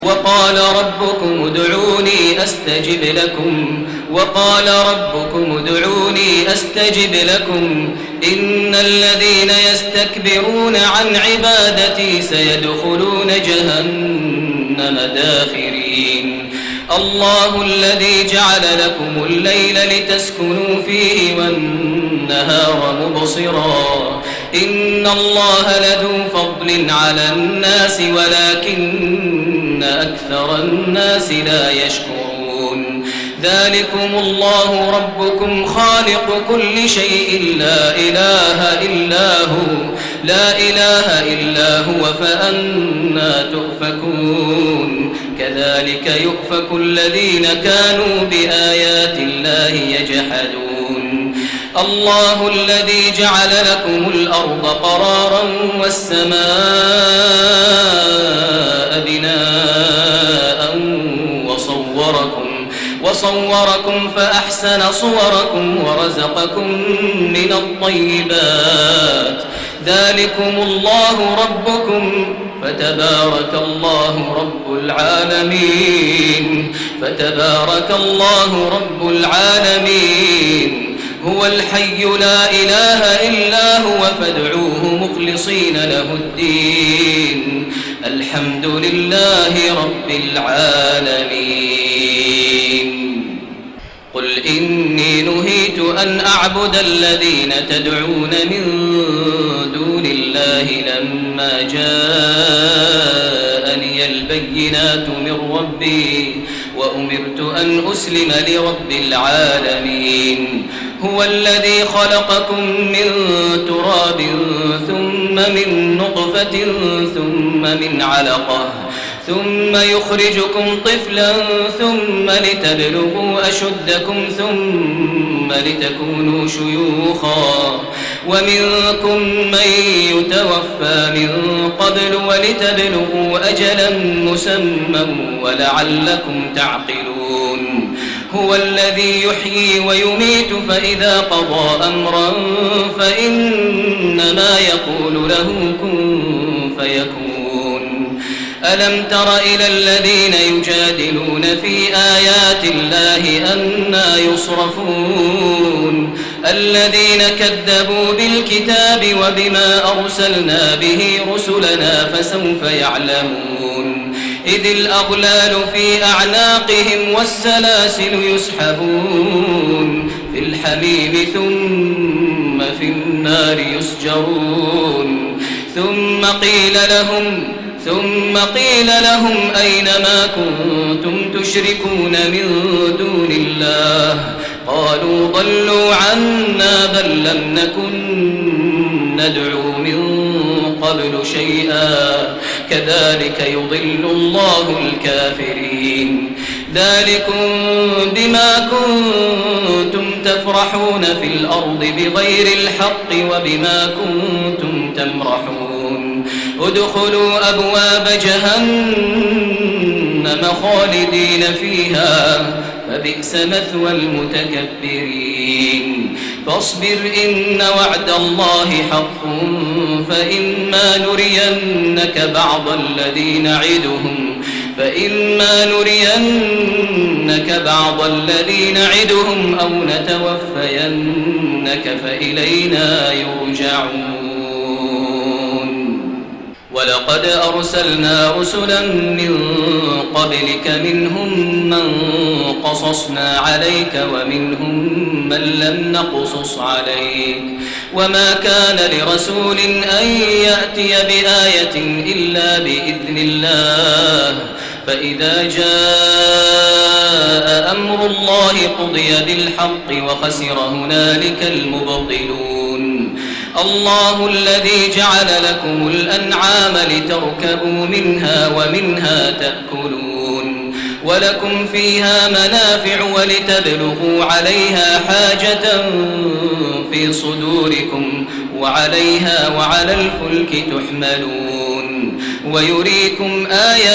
وقال ربكم ادعوني أستجب لكم إن الذين يستكبرون عن عبادتي سيدخلون جهنم داخرين الله الذي جعل لكم الليل لتسكنوا فيه والنهار مبصرا إن الله لذو فضل على الناس ولكن أكثر الناس لا يشكرون ذلكم الله ربكم خالق كل شيء لا إله إلا هو فأنى تؤفكون كذلك يؤفك الذين كانوا بآيات الله يجحدون الله الذي جعل لكم الأرض قرارا والسماء بناء وصوركم فأحسن صوركم ورزقكم من الطيبات ذلكم الله ربكم فتبارك الله رب العالمين هو الحي لا إله إلا هو فادعوه مخلصين له الدين الحمد لله رب العالمين قل إني نهيت أن أعبد الذين تدعون من دون الله لما جاءني البينات من ربي وأمرت أن أسلم لرب العالمين هو الذي خلقكم من تراب ثم من نطفة ثم من علقة ثم يخرجكم طفلا ثم لتبلغوا أشدكم ثم لتكونوا شيوخا ومنكم من يتوفى من قبل ولتبلغوا أجلا مسمى ولعلكم تعقلون هو الذي يحيي ويميت فإذا قضى أمرا فإنما يقول له كن فيكون ألم تر إلى الذين يجادلون في آيات الله أنى يصرفون الذين كذبوا بالكتاب وبما أرسلنا به رسلنا فسوف يعلمون إذ الأغلال في أعناقهم والسلاسل يسحبون في الحميم ثم في النار يسجرون ثم قيل لهم أين ما كنتم تشركون من دون الله قالوا ضلوا عنا بل لم نكن ندعو من قبل شيئا كذلك يضل الله الكافرين ذلكم بما كنتم تفرحون في الأرض بغير الحق وبما كنتم تمرحون ادخلوا أبواب جهنم خالدين فيها فبئس مثوى المتكبرين فاصبر إن وعد الله حق فإما نرينك بعض الذي نعدهم أو نتوفينك فإلينا يرجعون ولقد أرسلنا رسلا من قبلك منهم من قصصنا عليك ومنهم من لم نقصص عليك وما كان لرسول أن يأتي بآية إلا بإذن الله فإذا جاء أمر الله قضي بالحق وخسر هنالك المبطلون الله الذي جعل لكم الأنعام لتركبوا منها ومنها تأكلون ولكم فيها منافع ولتبلغوا عليها حاجة في صدوركم وعليها وعلى الفلك تحملون ويريكم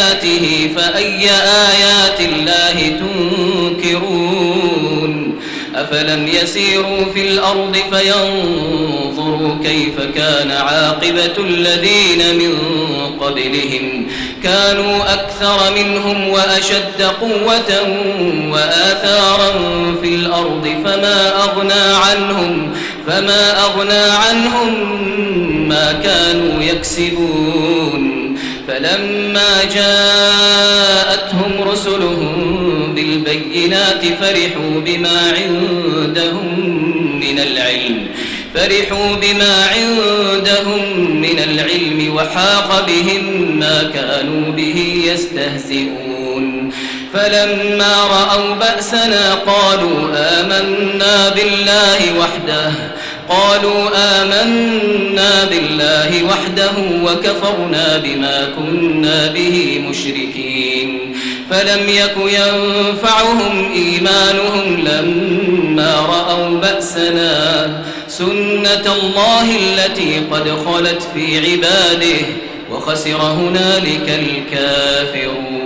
آياته فأي آيات الله تنكرون أفلم يسيروا في الأرض فينظروا كيف كان عاقبة الذين من قبلهم كانوا أكثر منهم وأشد قوة وآثارا في الأرض فما أغنى عنهم ما كانوا يكسبون فلما جاءتهم رسلهم بالبينات فرحوا بما عندهم من العلم وحاق بهم ما كانوا به يستهزئون فلما رأوا بأسنا قالوا آمنا بالله وحده وكفرنا بما كنا به مشركين فلم يك ينفعهم إيمانهم لما رأوا بأسنا سنة الله التي قد خلت في عباده وخسر هنالك الكافرون